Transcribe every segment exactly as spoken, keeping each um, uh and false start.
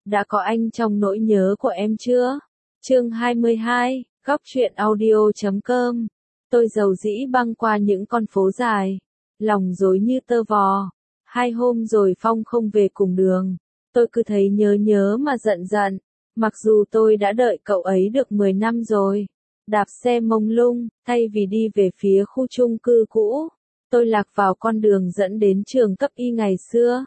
đã có anh trong nỗi nhớ của em chưa? Chương hai mươi hai, góc truyện audio chấm com. Tôi dầu dĩ băng qua những con phố dài, lòng rối như tơ vò. Hai hôm rồi Phong không về cùng đường, tôi cứ thấy nhớ nhớ mà giận giận, mặc dù tôi đã đợi cậu ấy được mười năm rồi. Đạp xe mông lung, thay vì đi về phía khu chung cư cũ, tôi lạc vào con đường dẫn đến trường cấp y ngày xưa.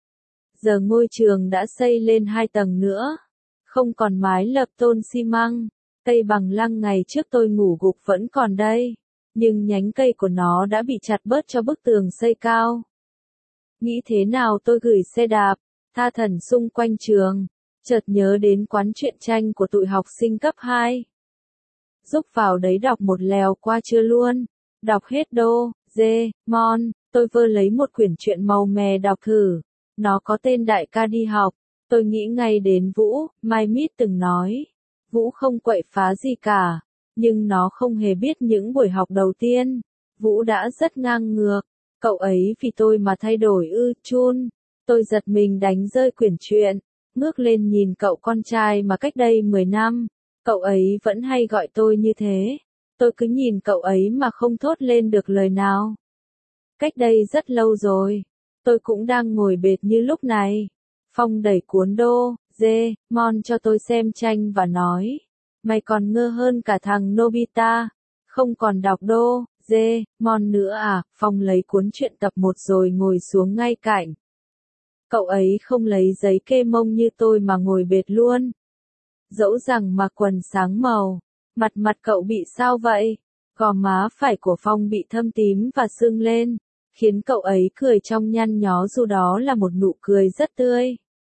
Giờ ngôi trường đã xây lên hai tầng nữa, không còn mái lợp tôn xi măng, cây bằng lăng ngày trước tôi ngủ gục vẫn còn đây, nhưng nhánh cây của nó đã bị chặt bớt cho bức tường xây cao. Nghĩ thế nào tôi gửi xe đạp, tha thẩn xung quanh trường, chợt nhớ đến quán truyện tranh của tụi học sinh cấp hai. Rúc vào đấy đọc một lèo qua trưa luôn, đọc hết Đô, Dê, Mon, tôi vơ lấy một quyển truyện màu mè đọc thử, nó có tên Đại ca đi học, tôi nghĩ ngay đến Vũ, Mai Mít từng nói. Vũ không quậy phá gì cả, nhưng nó không hề biết những buổi học đầu tiên, Vũ đã rất ngang ngược, cậu ấy vì tôi mà thay đổi ư, chun. Tôi giật mình đánh rơi quyển truyện, ngước lên nhìn cậu con trai mà cách đây mười năm. Cậu ấy vẫn hay gọi tôi như thế. Tôi cứ nhìn cậu ấy mà không thốt lên được lời nào. Cách đây rất lâu rồi, tôi cũng đang ngồi bệt như lúc này. Phong đẩy cuốn Đô, Dê, Mon cho tôi xem tranh và nói. Mày còn ngơ hơn cả thằng Nobita. Không còn đọc Đô, Dê, Mon nữa à? Phong lấy cuốn truyện tập một rồi ngồi xuống ngay cạnh. Cậu ấy không lấy giấy kê mông như tôi mà ngồi bệt luôn. Dẫu rằng mặc quần sáng màu, mặt mặt cậu bị sao vậy? Gò má phải của Phong bị thâm tím và sưng lên, khiến cậu ấy cười trong nhăn nhó dù đó là một nụ cười rất tươi.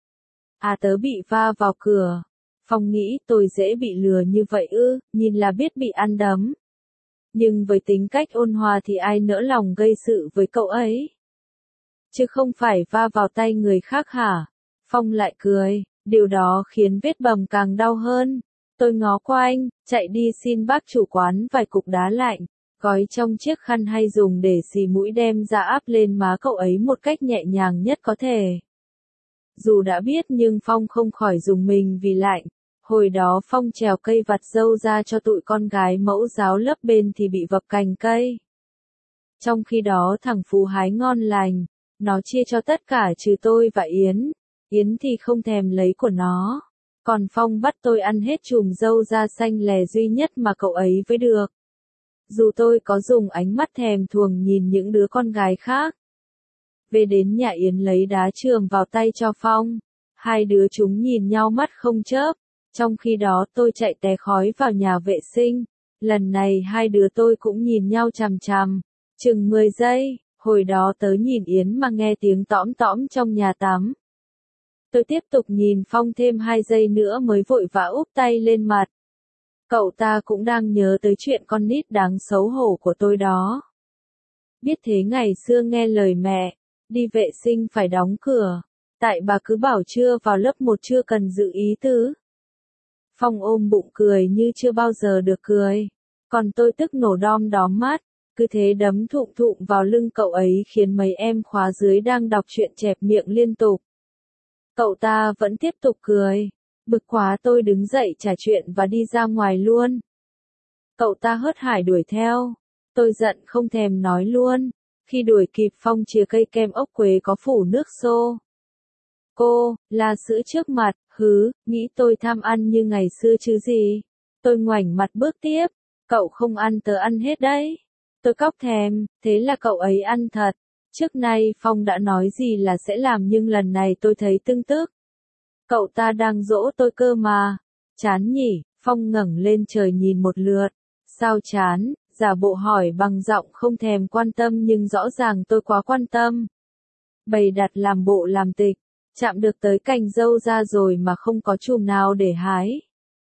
À tớ bị va vào cửa. Phong nghĩ tôi dễ bị lừa như vậy ư, nhìn là biết bị ăn đấm. Nhưng với tính cách ôn hòa thì ai nỡ lòng gây sự với cậu ấy? Chứ không phải va vào tay người khác hả? Phong lại cười. Điều đó khiến vết bầm càng đau hơn. Tôi ngó qua anh, chạy đi xin bác chủ quán vài cục đá lạnh, gói trong chiếc khăn hay dùng để xì mũi đem ra áp lên má cậu ấy một cách nhẹ nhàng nhất có thể. Dù đã biết nhưng Phong không khỏi rùng mình vì lạnh. Hồi đó Phong trèo cây vặt râu ra cho tụi con gái mẫu giáo lớp bên thì bị vập cành cây. Trong khi đó thằng Phú hái ngon lành, nó chia cho tất cả trừ tôi và Yến. Yến thì không thèm lấy của nó. Còn Phong bắt tôi ăn hết chùm râu da xanh lè duy nhất mà cậu ấy với được. Dù tôi có dùng ánh mắt thèm thuồng nhìn những đứa con gái khác. Về đến nhà Yến lấy đá chườm vào tay cho Phong. Hai đứa chúng nhìn nhau mắt không chớp. Trong khi đó tôi chạy té khói vào nhà vệ sinh. Lần này hai đứa tôi cũng nhìn nhau chằm chằm. Chừng mười giây, hồi đó tớ nhìn Yến mà nghe tiếng tõm tõm trong nhà tắm. Tôi tiếp tục nhìn Phong thêm hai giây nữa mới vội vã úp tay lên mặt. Cậu ta cũng đang nhớ tới chuyện con nít đáng xấu hổ của tôi đó. Biết thế ngày xưa nghe lời mẹ, đi vệ sinh phải đóng cửa, tại bà cứ bảo chưa vào lớp một chưa cần dự ý tứ. Phong ôm bụng cười như chưa bao giờ được cười, còn tôi tức nổ đom đóm mắt, cứ thế đấm thụng thụng vào lưng cậu ấy khiến mấy em khóa dưới đang đọc truyện chẹp miệng liên tục. Cậu ta vẫn tiếp tục cười. Bực quá tôi đứng dậy trả chuyện và đi ra ngoài luôn. Cậu ta hớt hải đuổi theo. Tôi giận không thèm nói luôn. Khi đuổi kịp Phong chìa cây kem ốc quế có phủ nước xô. Cô, là sữa trước mặt, hứ, nghĩ tôi tham ăn như ngày xưa chứ gì. Tôi ngoảnh mặt bước tiếp. Cậu không ăn tớ ăn hết đấy. Tôi cóc thèm, thế là cậu ấy ăn thật. Trước nay Phong đã nói gì là sẽ làm nhưng lần này tôi thấy tưng tức. Cậu ta đang dỗ tôi cơ mà. Chán nhỉ, Phong ngẩng lên trời nhìn một lượt. Sao chán, giả bộ hỏi bằng giọng không thèm quan tâm nhưng rõ ràng tôi quá quan tâm. Bày đặt làm bộ làm tịch, chạm được tới cành dâu ra rồi mà không có chùm nào để hái.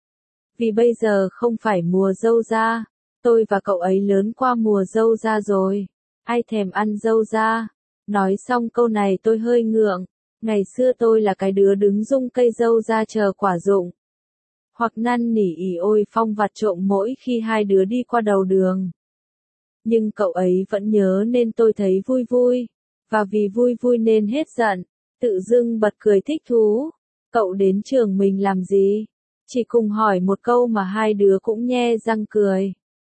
Vì bây giờ không phải mùa dâu ra, tôi và cậu ấy lớn qua mùa dâu ra rồi. Ai thèm ăn dâu ra? Nói xong câu này tôi hơi ngượng. Ngày xưa tôi là cái đứa đứng rung cây dâu ra chờ quả rụng. Hoặc năn nỉ ỉ ôi Phong vặt trộm mỗi khi hai đứa đi qua đầu đường. Nhưng cậu ấy vẫn nhớ nên tôi thấy vui vui. Và vì vui vui nên hết giận. Tự dưng bật cười thích thú. Cậu đến trường mình làm gì? Chỉ cùng hỏi một câu mà hai đứa cũng nhe răng cười.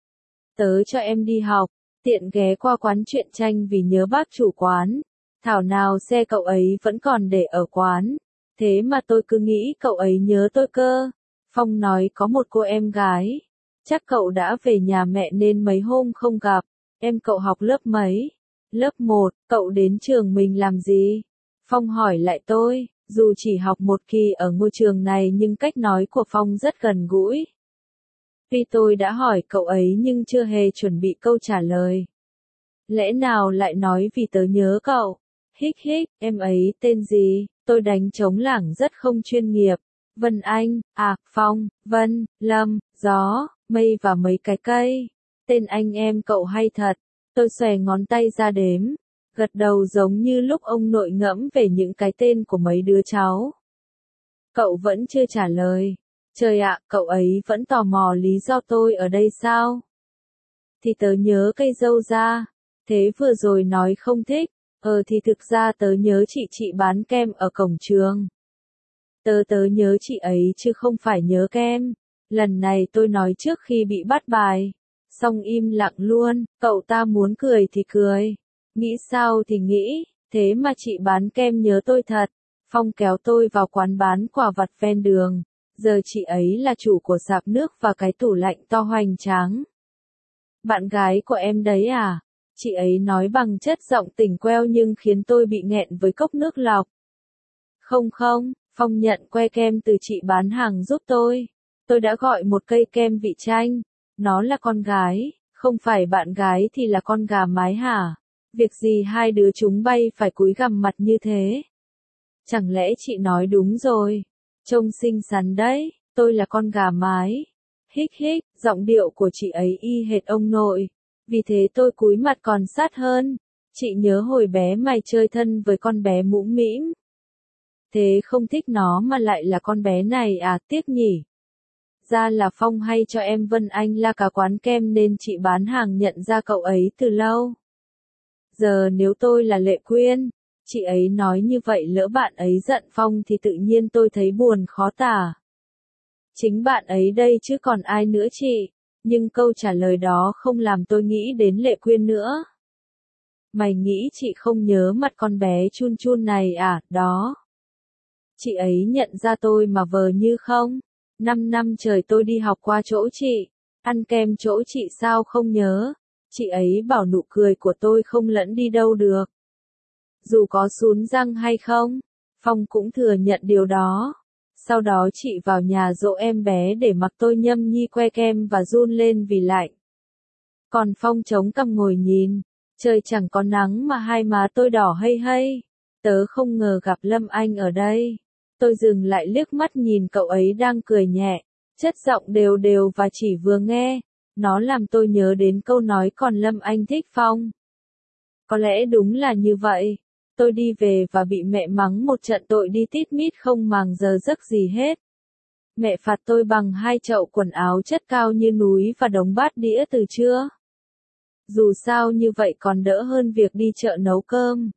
Tớ cho em đi học, tiện ghé qua quán truyện tranh vì nhớ bác chủ quán. Thảo nào xe cậu ấy vẫn còn để ở quán. Thế mà tôi cứ nghĩ cậu ấy nhớ tôi cơ. Phong nói có một cô em gái. Chắc cậu đã về nhà mẹ nên mấy hôm không gặp. Em cậu học lớp mấy? Lớp một, cậu đến trường mình làm gì? Phong hỏi lại tôi, dù chỉ học một kỳ ở ngôi trường này nhưng cách nói của Phong rất gần gũi. Tuy tôi đã hỏi cậu ấy nhưng chưa hề chuẩn bị câu trả lời. Lẽ nào lại nói vì tớ nhớ cậu? Hích hích, em ấy tên gì? Tôi đánh trống lảng rất không chuyên nghiệp. Vân Anh, à, Phong, Vân, Lâm, Gió, Mây và mấy cái cây. Tên anh em cậu hay thật. Tôi xòe ngón tay ra đếm. Gật đầu giống như lúc ông nội ngẫm về những cái tên của mấy đứa cháu. Cậu vẫn chưa trả lời. Trời ạ, cậu ấy vẫn tò mò lý do tôi ở đây sao? Thì tớ nhớ cây dâu ra. Thế vừa rồi nói không thích. Ờ thì thực ra tớ nhớ chị chị bán kem ở cổng trường. Tớ tớ nhớ chị ấy chứ không phải nhớ kem. Lần này tôi nói trước khi bị bắt bài. Xong im lặng luôn, cậu ta muốn cười thì cười. Nghĩ sao thì nghĩ, thế mà chị bán kem nhớ tôi thật. Phong kéo tôi vào quán bán quà vặt ven đường. Giờ chị ấy là chủ của sạp nước và cái tủ lạnh to hoành tráng. Bạn gái của em đấy à? Chị ấy nói bằng chất giọng tỉnh queo nhưng khiến tôi bị nghẹn với cốc nước lọc. Không không, Phong nhận que kem từ chị bán hàng giúp tôi. Tôi đã gọi một cây kem vị chanh. Nó là con gái, không phải bạn gái thì là con gà mái hả? Việc gì hai đứa chúng bay phải cúi gằm mặt như thế? Chẳng lẽ chị nói đúng rồi? Trông xinh xắn đấy, tôi là con gà mái. Hích hích, giọng điệu của chị ấy y hệt ông nội. Vì thế tôi cúi mặt còn sát hơn. Chị nhớ hồi bé mày chơi thân với con bé mũm mĩm. Thế không thích nó mà lại là con bé này à, tiếc nhỉ? Ra là Phong hay cho em Vân Anh la cả quán kem nên chị bán hàng nhận ra cậu ấy từ lâu. Giờ nếu tôi là Lệ Quyên, chị ấy nói như vậy lỡ bạn ấy giận Phong thì tự nhiên tôi thấy buồn khó tả. Chính bạn ấy đây chứ còn ai nữa chị, nhưng câu trả lời đó không làm tôi nghĩ đến Lệ Quyên nữa. Mày nghĩ chị không nhớ mặt con bé chun chun này à, đó. Chị ấy nhận ra tôi mà vờ như không. Năm năm trời tôi đi học qua chỗ chị, ăn kem chỗ chị sao không nhớ. Chị ấy bảo nụ cười của tôi không lẫn đi đâu được. Dù có sún răng hay không, Phong cũng thừa nhận điều đó. Sau đó chị vào nhà dỗ em bé để mặc tôi nhâm nhi que kem và run lên vì lạnh. Còn Phong chống cằm ngồi nhìn, trời chẳng có nắng mà hai má tôi đỏ hây hây. Tớ không ngờ gặp Lâm Anh ở đây. Tôi dừng lại liếc mắt nhìn cậu ấy đang cười nhẹ, chất giọng đều đều và chỉ vừa nghe. Nó làm tôi nhớ đến câu nói còn Lâm Anh thích Phong. Có lẽ đúng là như vậy. Tôi đi về và bị mẹ mắng một trận tội đi tít mít không màng giờ giấc gì hết. Mẹ phạt tôi bằng hai chậu quần áo chất cao như núi và đống bát đĩa từ trưa. Dù sao như vậy còn đỡ hơn việc đi chợ nấu cơm.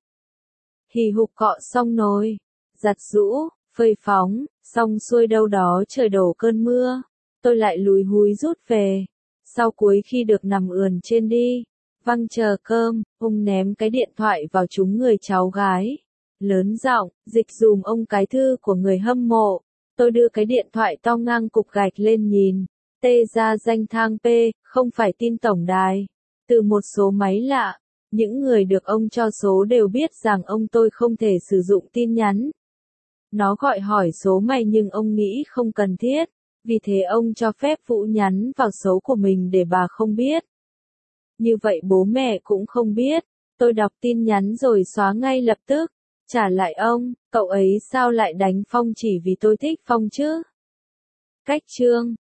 Hì hục cọ xong nồi, giặt giũ, phơi phóng, xong xuôi đâu đó trời đổ cơn mưa. Tôi lại lùi húi rút về. Sau cuối khi được nằm ườn trên đi, văng chờ cơm, ông ném cái điện thoại vào trúng người cháu gái. Lớn giọng, dịch dùm ông cái thư của người hâm mộ. Tôi đưa cái điện thoại to ngang cục gạch lên nhìn. Tê ra danh thang P, không phải tin tổng đài. Từ một số máy lạ, những người được ông cho số đều biết rằng ông tôi không thể sử dụng tin nhắn. Nó gọi hỏi số mày nhưng ông nghĩ không cần thiết. Vì thế ông cho phép Vũ nhắn vào số của mình để bà không biết. Như vậy bố mẹ cũng không biết. Tôi đọc tin nhắn rồi xóa ngay lập tức. Trả lại ông, cậu ấy sao lại đánh Phong chỉ vì tôi thích Phong chứ? Cách chương